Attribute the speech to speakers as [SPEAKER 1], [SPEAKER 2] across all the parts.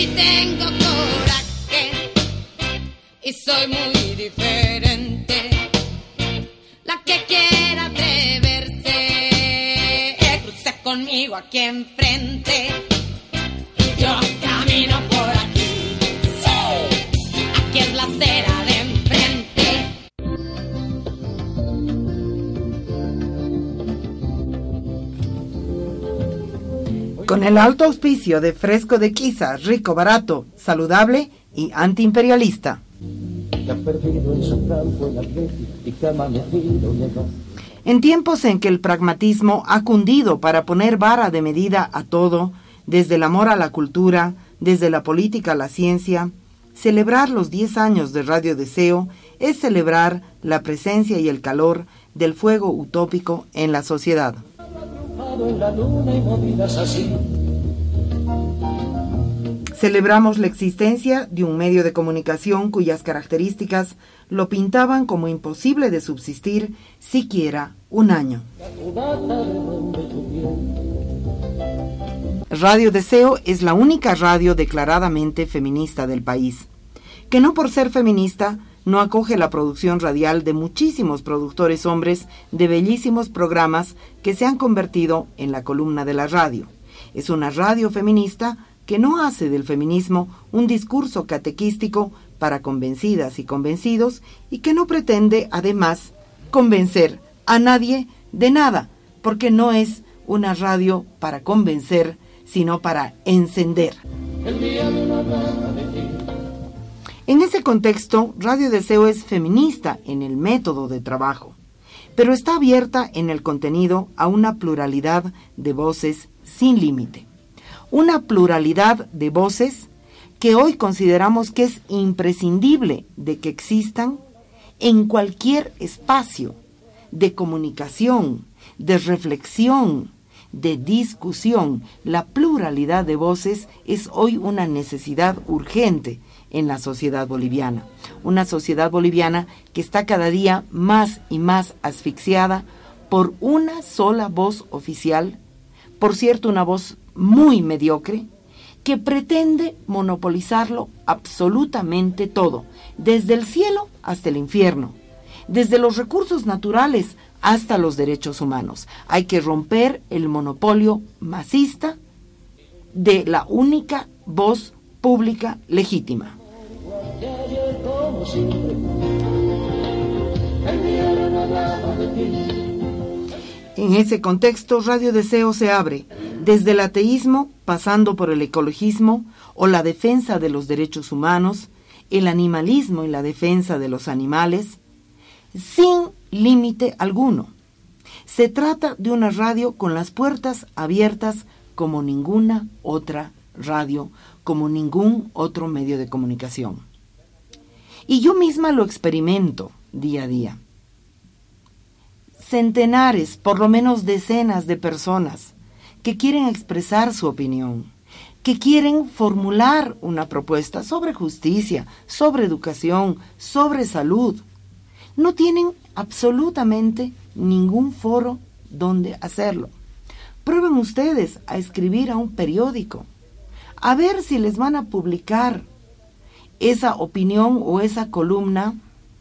[SPEAKER 1] si tengo coraje y soy muy diferente. La que quiera atreverse, cruce conmigo aquí enfrente. Yo camino por aquí, sí, aquí es la acera de enfrente.
[SPEAKER 2] Con el alto auspicio de Fresco de Quiza, rico, barato, saludable y antiimperialista. En tiempos en que el pragmatismo ha cundido para poner vara de medida a todo, desde el amor a la cultura, desde la política a la ciencia, celebrar los 10 años de Radio Deseo es celebrar la presencia y el calor del fuego utópico en la sociedad. Celebramos la existencia de un medio de comunicación cuyas características lo pintaban como imposible de subsistir siquiera un año. Radio Deseo es la única radio declaradamente feminista del país, que no por ser feminista no acoge la producción radial de muchísimos productores hombres de bellísimos programas que se han convertido en la columna de la radio. Es una radio feminista que no hace del feminismo un discurso catequístico para convencidas y convencidos y que no pretende, además, convencer a nadie de nada, porque no es una radio para convencer, sino para encender. En ese contexto, Radio Deseo es feminista en el método de trabajo, pero está abierta en el contenido a una pluralidad de voces sin límite. Una pluralidad de voces que hoy consideramos que es imprescindible de que existan en cualquier espacio de comunicación, de reflexión, de discusión. La pluralidad de voces es hoy una necesidad urgente en la sociedad boliviana. Una sociedad boliviana que está cada día más y más asfixiada por una sola voz oficial, por cierto, una voz muy mediocre, que pretende monopolizarlo absolutamente todo, desde el cielo hasta el infierno, desde los recursos naturales hasta los derechos humanos. Hay que romper el monopolio masista de la única voz pública legítima. En ese contexto, Radio Deseo se abre desde el ateísmo, pasando por el ecologismo o la defensa de los derechos humanos, el animalismo y la defensa de los animales, sin límite alguno. Se trata de una radio con las puertas abiertas como ninguna otra radio, como ningún otro medio de comunicación. Y yo misma lo experimento día a día. Centenares, por lo menos decenas de personas que quieren expresar su opinión, que quieren formular una propuesta sobre justicia, sobre educación, sobre salud, no tienen absolutamente ningún foro donde hacerlo. Prueben ustedes a escribir a un periódico, a ver si les van a publicar esa opinión o esa columna,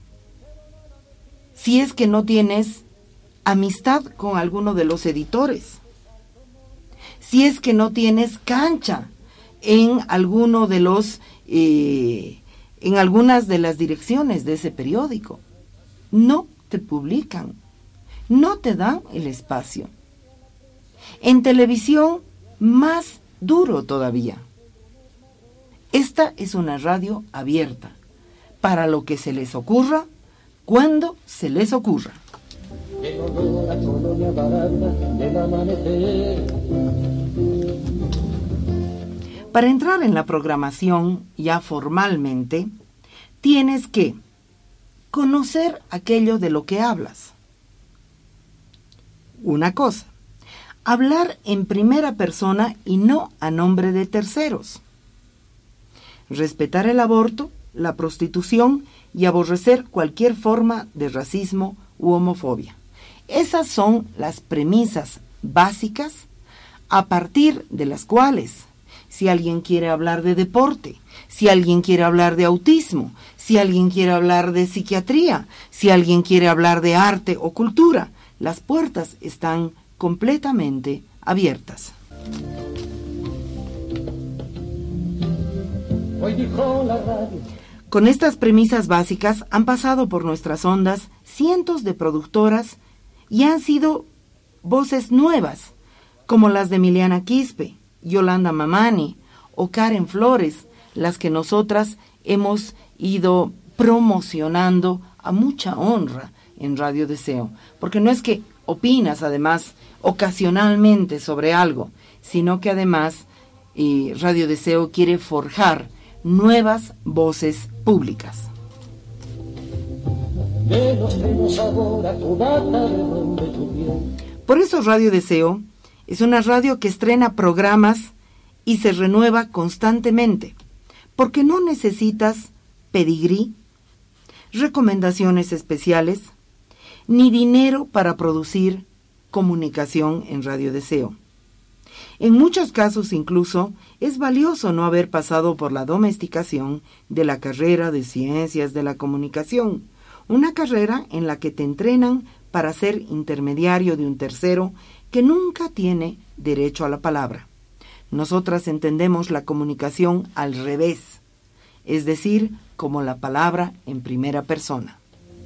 [SPEAKER 2] si es que no tienes amistad con alguno de los editores, si es que no tienes cancha en alguno de los en algunas de las direcciones de ese periódico. No te publican, no te dan el espacio. En televisión, más duro todavía. Esta es una radio abierta para lo que se les ocurra, cuando se les ocurra. Para entrar en la programación ya formalmente, tienes que conocer aquello de lo que hablas. Una cosa, hablar en primera persona y no a nombre de terceros. Respetar el aborto, la prostitución y aborrecer cualquier forma de racismo u homofobia. Esas son las premisas básicas a partir de las cuales si alguien quiere hablar de deporte, si alguien quiere hablar de autismo, si alguien quiere hablar de psiquiatría, si alguien quiere hablar de arte o cultura. Las puertas están completamente abiertas.
[SPEAKER 3] Hoy dijo la radio.
[SPEAKER 2] Con estas premisas básicas han pasado por nuestras ondas cientos de productoras y han sido voces nuevas, como las de Emiliana Quispe, Yolanda Mamani o Karen Flores, las que nosotras hemos ido promocionando a mucha honra en Radio Deseo, porque no es que opinas además ocasionalmente sobre algo, sino que además Radio Deseo quiere forjar nuevas voces públicas. Por eso Radio Deseo es una radio que estrena programas y se renueva constantemente, porque no necesitas pedigrí, recomendaciones especiales, ni dinero para producir comunicación en Radio Deseo. En muchos casos incluso es valioso no haber pasado por la domesticación de la carrera de Ciencias de la Comunicación, una carrera en la que te entrenan para ser intermediario de un tercero que nunca tiene derecho a la palabra. Nosotras entendemos la comunicación al revés, es decir, como la palabra en primera persona.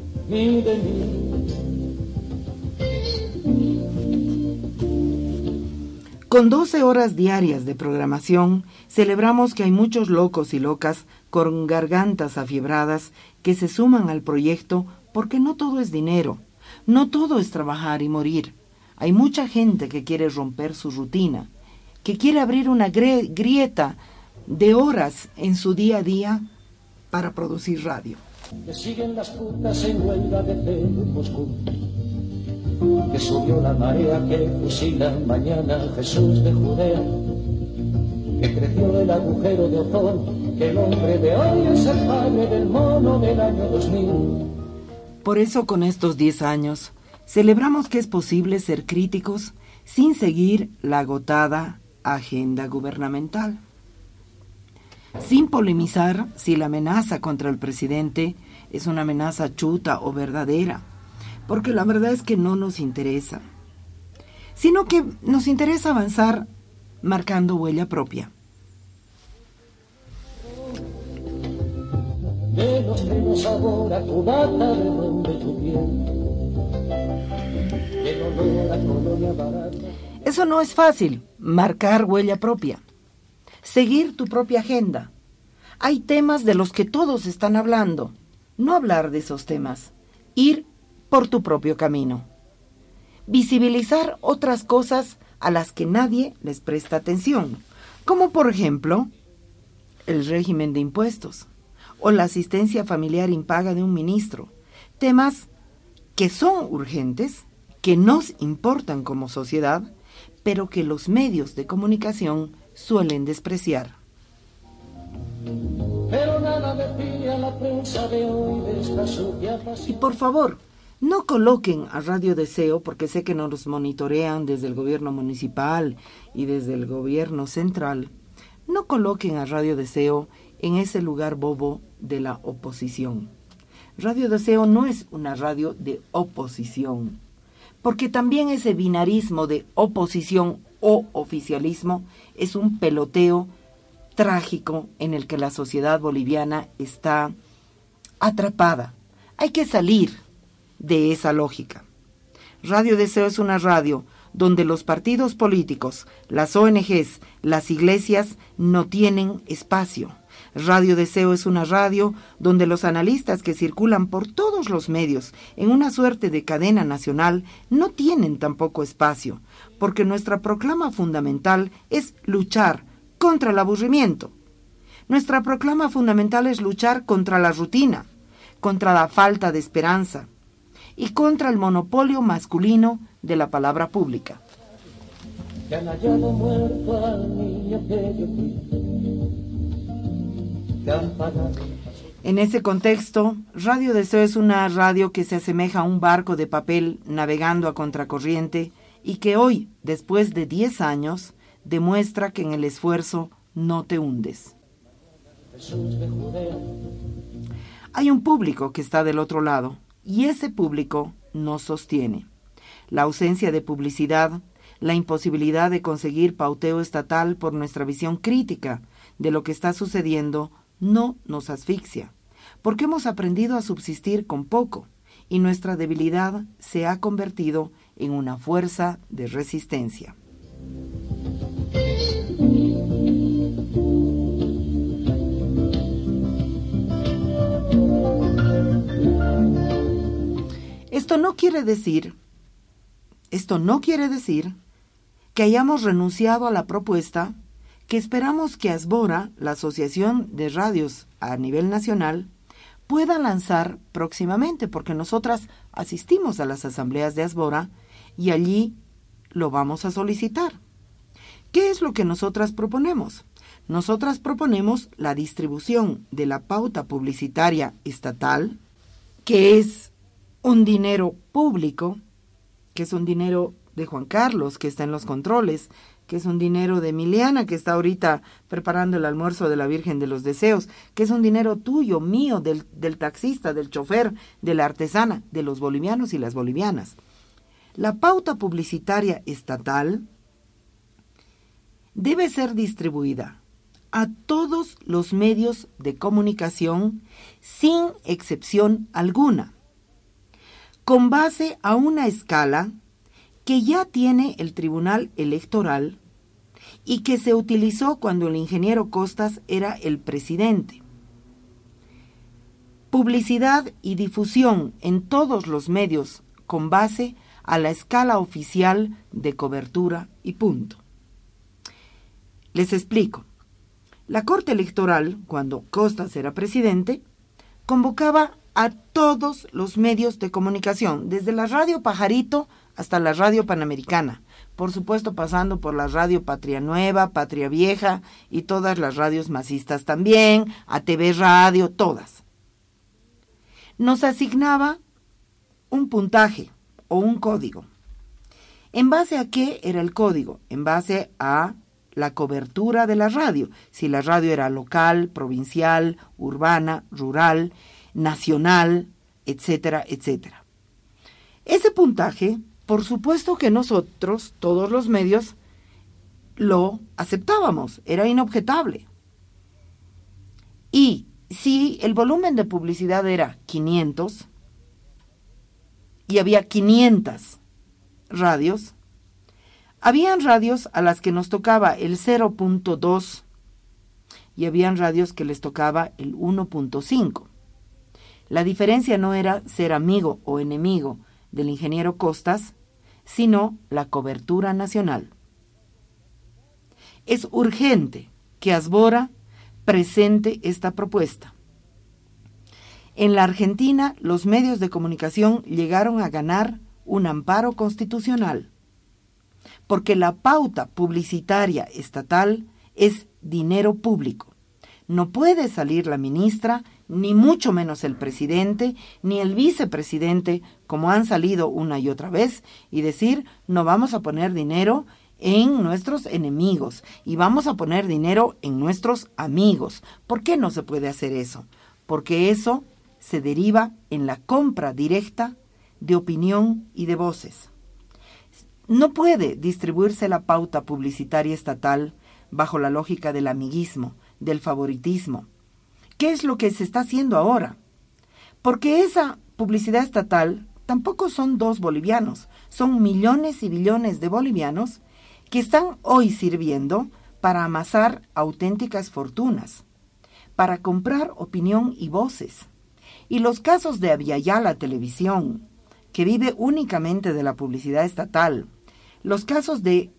[SPEAKER 2] Con 12 horas diarias de programación, celebramos que hay muchos locos y locas con gargantas afiebradas que se suman al proyecto porque no todo es dinero, no todo es trabajar y morir. Hay mucha gente que quiere romper su rutina, que quiere abrir una grieta de horas en su día a día para producir radio.
[SPEAKER 3] Que siguen las putas en huelga de pelo en Moscú. Que subió la marea que fusila mañana Jesús de Judea. Que creció el agujero de ozón. Que el hombre de hoy es el padre del mono del año 2000.
[SPEAKER 2] Por eso con estos 10 años celebramos que es posible ser críticos sin seguir la agotada agenda gubernamental. Sin polemizar si la amenaza contra el presidente es una amenaza chuta o verdadera, porque la verdad es que no nos interesa, sino que nos interesa avanzar marcando huella propia.
[SPEAKER 3] Denos ahora tu bata de donde tu piel. De olor a colonia barata.
[SPEAKER 2] Eso no es fácil, marcar huella propia. Seguir tu propia agenda. Hay temas de los que todos están hablando. No hablar de esos temas. Ir por tu propio camino. Visibilizar otras cosas a las que nadie les presta atención, como por ejemplo el régimen de impuestos o la asistencia familiar impaga de un ministro. Temas que son urgentes, que nos importan como sociedad, pero que los medios de comunicación suelen despreciar.
[SPEAKER 3] Pero nada decía la prensa de hoy de esta sucia pasión.
[SPEAKER 2] Y por favor, no coloquen a Radio Deseo, porque sé que nos monitorean desde el gobierno municipal y desde el gobierno central, no coloquen a Radio Deseo en ese lugar bobo de la oposición. Radio Deseo no es una radio de oposición, porque también ese binarismo de oposición o oficialismo es un peloteo trágico en el que la sociedad boliviana está atrapada. Hay que salir de esa lógica. Radio Deseo es una radio donde los partidos políticos, las ONGs, las iglesias no tienen espacio. Radio Deseo es una radio donde los analistas que circulan por todos los medios en una suerte de cadena nacional no tienen tampoco espacio, porque nuestra proclama fundamental es luchar contra el aburrimiento. Nuestra proclama fundamental es luchar contra la rutina, contra la falta de esperanza y contra el monopolio masculino de la palabra pública.
[SPEAKER 3] Que han hallado muerto al niño que yo fui. Que han pagado.
[SPEAKER 2] En ese contexto, Radio Deseo es una radio que se asemeja a un barco de papel navegando a contracorriente y que hoy, después de 10 años, demuestra que en el esfuerzo no te hundes.
[SPEAKER 3] Jesús de Judea.
[SPEAKER 2] Hay un público que está del otro lado y ese público nos sostiene. La ausencia de publicidad, la imposibilidad de conseguir pauteo estatal por nuestra visión crítica de lo que está sucediendo no nos asfixia, porque hemos aprendido a subsistir con poco y nuestra debilidad se ha convertido en una fuerza de resistencia. Esto no quiere decir que hayamos renunciado a la propuesta que esperamos que Asbora, la Asociación de Radios a nivel nacional, pueda lanzar próximamente, porque nosotras asistimos a las asambleas de Asbora y allí lo vamos a solicitar. ¿Qué es lo que nosotras proponemos? Nosotras proponemos la distribución de la pauta publicitaria estatal, que es un dinero público, que es un dinero de Juan Carlos, que está en los controles, que es un dinero de Emiliana, que está ahorita preparando el almuerzo de la Virgen de los Deseos, que es un dinero tuyo, mío, del taxista, del chofer, de la artesana, de los bolivianos y las bolivianas. La pauta publicitaria estatal debe ser distribuida a todos los medios de comunicación sin excepción alguna, con base a una escala que ya tiene el Tribunal Electoral y que se utilizó cuando el ingeniero Costas era el presidente. Publicidad y difusión en todos los medios con base a la escala oficial de cobertura y punto. Les explico. La Corte Electoral, cuando Costas era presidente, convocaba a todos los medios de comunicación, desde la Radio Pajarito hasta la Radio Panamericana, por supuesto pasando por la Radio Patria Nueva, Patria Vieja y todas las radios masistas también, ATV Radio, todas. Nos asignaba un puntaje o un código. ¿En base a qué era el código? En base a la cobertura de la radio, si la radio era local, provincial, urbana, rural, nacional, etcétera, etcétera. Ese puntaje, por supuesto que nosotros, todos los medios, lo aceptábamos, era inobjetable. Y si el volumen de publicidad era 500 y había 500 radios, habían radios a las que nos tocaba el 0.2 y habían radios que les tocaba el 1.5. La diferencia no era ser amigo o enemigo del ingeniero Costas, sino la cobertura nacional. Es urgente que Asbora presente esta propuesta. En la Argentina, los medios de comunicación llegaron a ganar un amparo constitucional, porque la pauta publicitaria estatal es dinero público. No puede salir la ministra, ni mucho menos el presidente, ni el vicepresidente, como han salido una y otra vez, y decir, no vamos a poner dinero en nuestros enemigos, y vamos a poner dinero en nuestros amigos. ¿Por qué no se puede hacer eso? Porque eso se deriva en la compra directa de opinión y de voces. No puede distribuirse la pauta publicitaria estatal bajo la lógica del amiguismo, del favoritismo. ¿Qué es lo que se está haciendo ahora? Porque esa publicidad estatal tampoco son 2 bolivianos, son millones y billones de bolivianos que están hoy sirviendo para amasar auténticas fortunas, para comprar opinión y voces. Y los casos de Aviala Televisión, que vive únicamente de la publicidad estatal, los casos de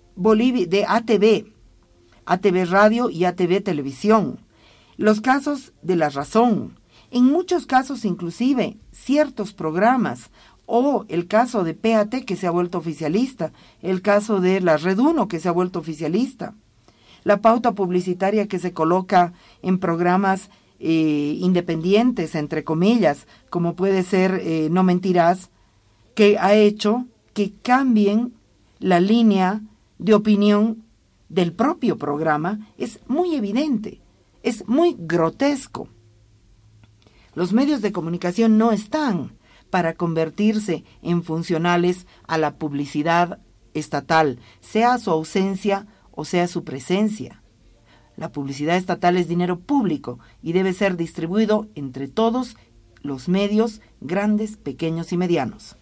[SPEAKER 2] ATV Radio y ATV Televisión, los casos de La Razón, en muchos casos inclusive ciertos programas, o el caso de PAT que se ha vuelto oficialista, el caso de la Red 1 que se ha vuelto oficialista, la pauta publicitaria que se coloca en programas independientes, entre comillas, como puede ser No Mentirás, que ha hecho que cambien la línea de opinión del propio programa es muy evidente, es muy grotesco. Los medios de comunicación no están para convertirse en funcionales a la publicidad estatal, sea su ausencia o sea su presencia. La publicidad estatal es dinero público y debe ser distribuido entre todos los medios, grandes, pequeños y medianos.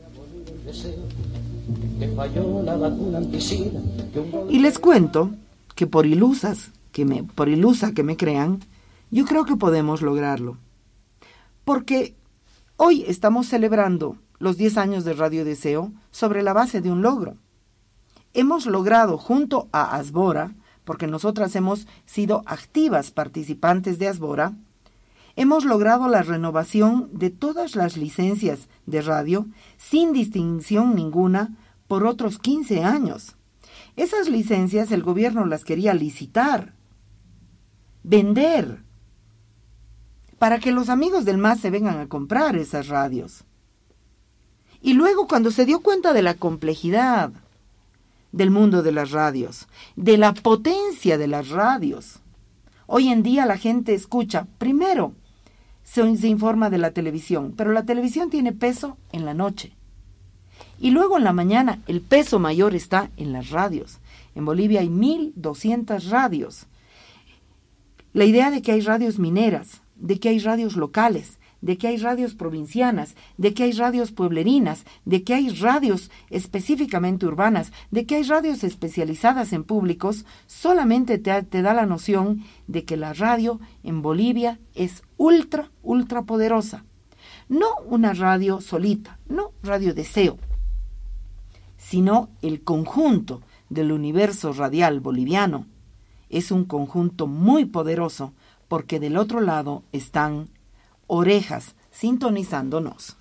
[SPEAKER 2] Y les cuento que por ilusa que me crean, yo creo que podemos lograrlo. Porque hoy estamos celebrando los 10 años de Radio Deseo sobre la base de un logro. Hemos logrado junto a Asbora, porque nosotras hemos sido activas participantes de Asbora, hemos logrado la renovación de todas las licencias de radio sin distinción ninguna por otros 15 años. Esas licencias el gobierno las quería licitar, vender, para que los amigos del MAS se vengan a comprar esas radios. Y luego, cuando se dio cuenta de la complejidad del mundo de las radios, de la potencia de las radios, hoy en día la gente escucha, primero, se informa de la televisión, pero la televisión tiene peso en la noche. Y luego en la mañana el peso mayor está en las radios. En Bolivia hay 1.200 radios. La idea de que hay radios mineras, de que hay radios locales, de que hay radios provincianas, de que hay radios pueblerinas, de que hay radios específicamente urbanas, de que hay radios especializadas en públicos, solamente te da la noción de que la radio en Bolivia es ultra poderosa. No una radio solita, no Radio Deseo, sino el conjunto del universo radial boliviano. Es un conjunto muy poderoso porque del otro lado están orejas sintonizándonos.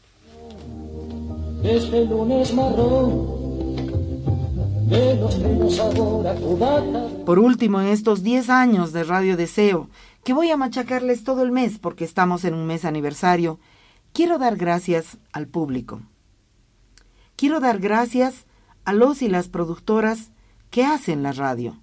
[SPEAKER 3] Este lunes marrón, de los menos sabor a cubata.
[SPEAKER 2] Por último, en estos 10 años de Radio Deseo, que voy a machacarles todo el mes porque estamos en un mes aniversario, quiero dar gracias al público. Quiero dar gracias a los y las productoras que hacen la radio.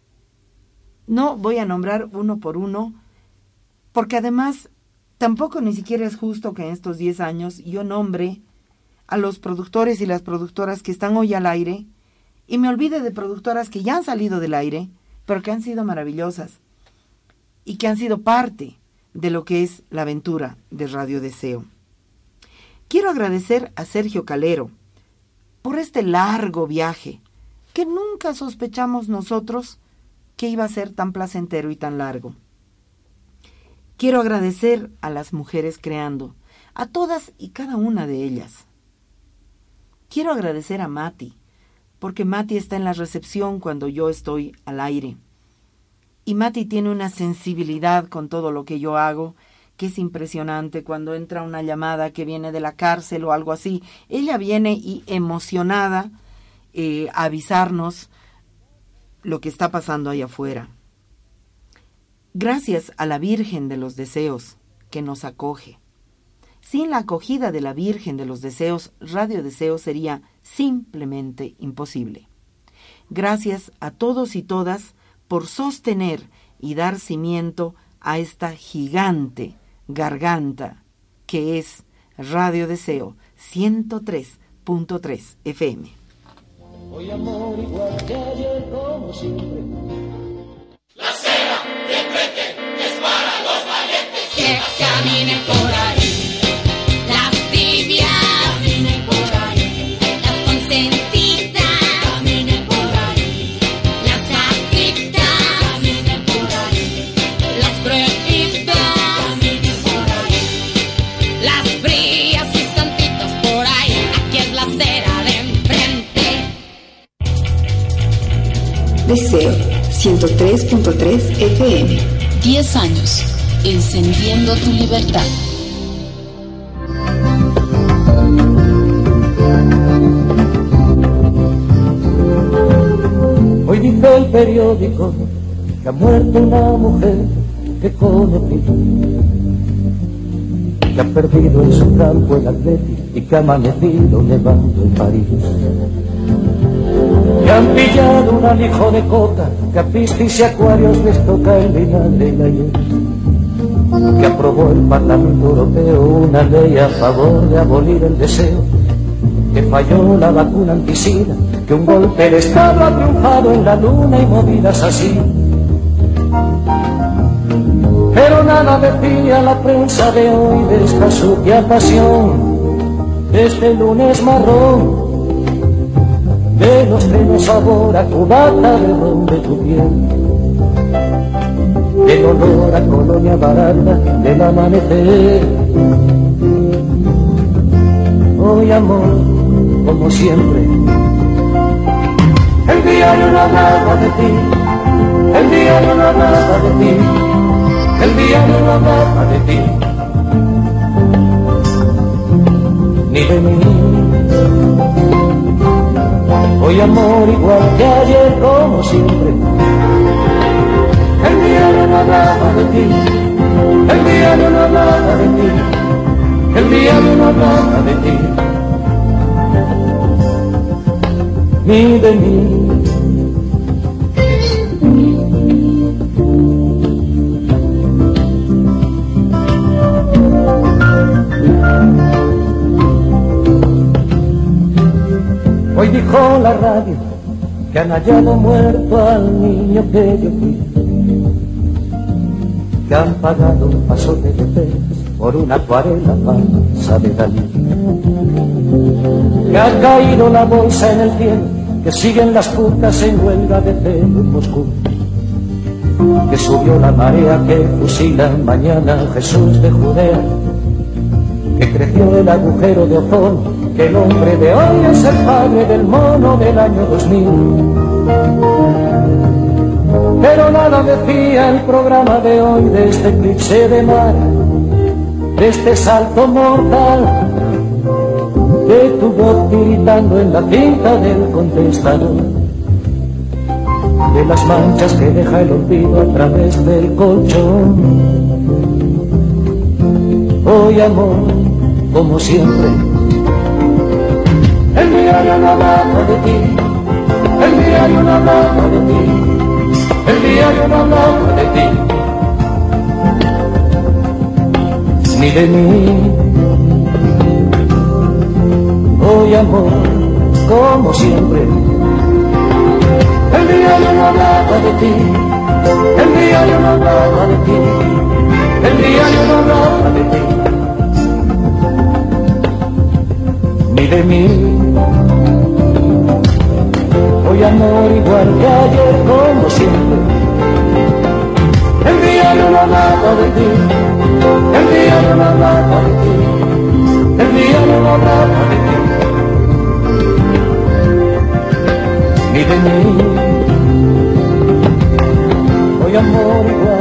[SPEAKER 2] No voy a nombrar uno por uno, porque además tampoco ni siquiera es justo que en estos 10 años yo nombre a los productores y las productoras que están hoy al aire y me olvide de productoras que ya han salido del aire, pero que han sido maravillosas y que han sido parte de lo que es la aventura de Radio Deseo. Quiero agradecer a Sergio Calero por este largo viaje que nunca sospechamos nosotros que iba a ser tan placentero y tan largo. Quiero agradecer a las mujeres creando, a todas y cada una de ellas. Quiero agradecer a Mati, porque Mati está en la recepción cuando yo estoy al aire. Y Mati tiene una sensibilidad con todo lo que yo hago, que es impresionante. Cuando entra una llamada que viene de la cárcel o algo así, ella viene y emocionada a avisarnos lo que está pasando allá afuera. Gracias a la Virgen de los Deseos, que nos acoge. Sin la acogida de la Virgen de los Deseos, Radio Deseo sería simplemente imposible. Gracias a todos y todas por sostener y dar cimiento a esta gigante garganta que es Radio Deseo 103.3 FM.
[SPEAKER 3] Hoy amor igual que ayer como siempre.
[SPEAKER 4] La cera de enfrente es para los valientes.
[SPEAKER 1] Que caminen por ahí, las tibias,
[SPEAKER 4] Caminen por ahí,
[SPEAKER 1] las consentidas,
[SPEAKER 4] caminen por ahí,
[SPEAKER 1] las adictas,
[SPEAKER 4] caminen por ahí,
[SPEAKER 1] las prohibidas,
[SPEAKER 4] caminen por ahí.
[SPEAKER 1] las frías y santitas por ahí. Aquí es la acera de enfrente.
[SPEAKER 5] Deseo 103.3 FM.
[SPEAKER 6] 10 años, encendiendo tu libertad.
[SPEAKER 3] Hoy dice el periódico que ha muerto una mujer que conocí, que ha perdido en su campo el Atleti y que ha amanecido nevando en París, que han pillado un alijo de coca, que a piscis y acuarios les toca el vinagre y la hiel. Que aprobó el Parlamento Europeo una ley a favor de abolir el deseo. Que falló la vacuna antisida, que un golpe de Estado ha triunfado en la luna y movidas así. Pero nada decía la prensa de hoy de esta sucia pasión, de este lunes marrón, de los trenos sabor a cubata de ron de tu piel, del olor a colonia barata del amanecer. Hoy amor, como siempre, el diario no hablaba de ti, el diario no hablaba de ti, el diario no hablaba de ti, ni de mí. Hoy amor igual que ayer, como siempre, el diario no hablaba de ti, el diario no hablaba de ti, el diario no hablaba de ti, ni de mí. Hoy dijo la radio que han hallado muerto al niño que yo fui, que han pagado un pasote de penas por una acuarela falsa de Dalí, que ha caído la bolsa en el cielo, que siguen las putas en huelga de pelo en Moscú, que subió la marea que fusila mañana a Jesús de Judea, que creció el agujero de ozono, que el hombre de hoy es el padre del mono del año 2000. Pero nada decía el programa de hoy de este eclipse de mar, de este salto mortal, de tu voz tiritando en la cinta del contestador, de las manchas que deja el olvido a través del colchón. Hoy amor, como siempre, el diario no hablaba de ti, el diario no hablaba de ti, el diario no hablaba de ti, ni de mí. Hoy amor, como siempre, el diario no hablaba de ti, el diario no hablaba de ti, el diario no hablaba de ti, ni de mí. Hoy amor igual que ayer, como siempre, el diario no hablaba de ti, el diario no hablaba de ti, el diario no hablaba de ti, ni de mí. Hoy amor igual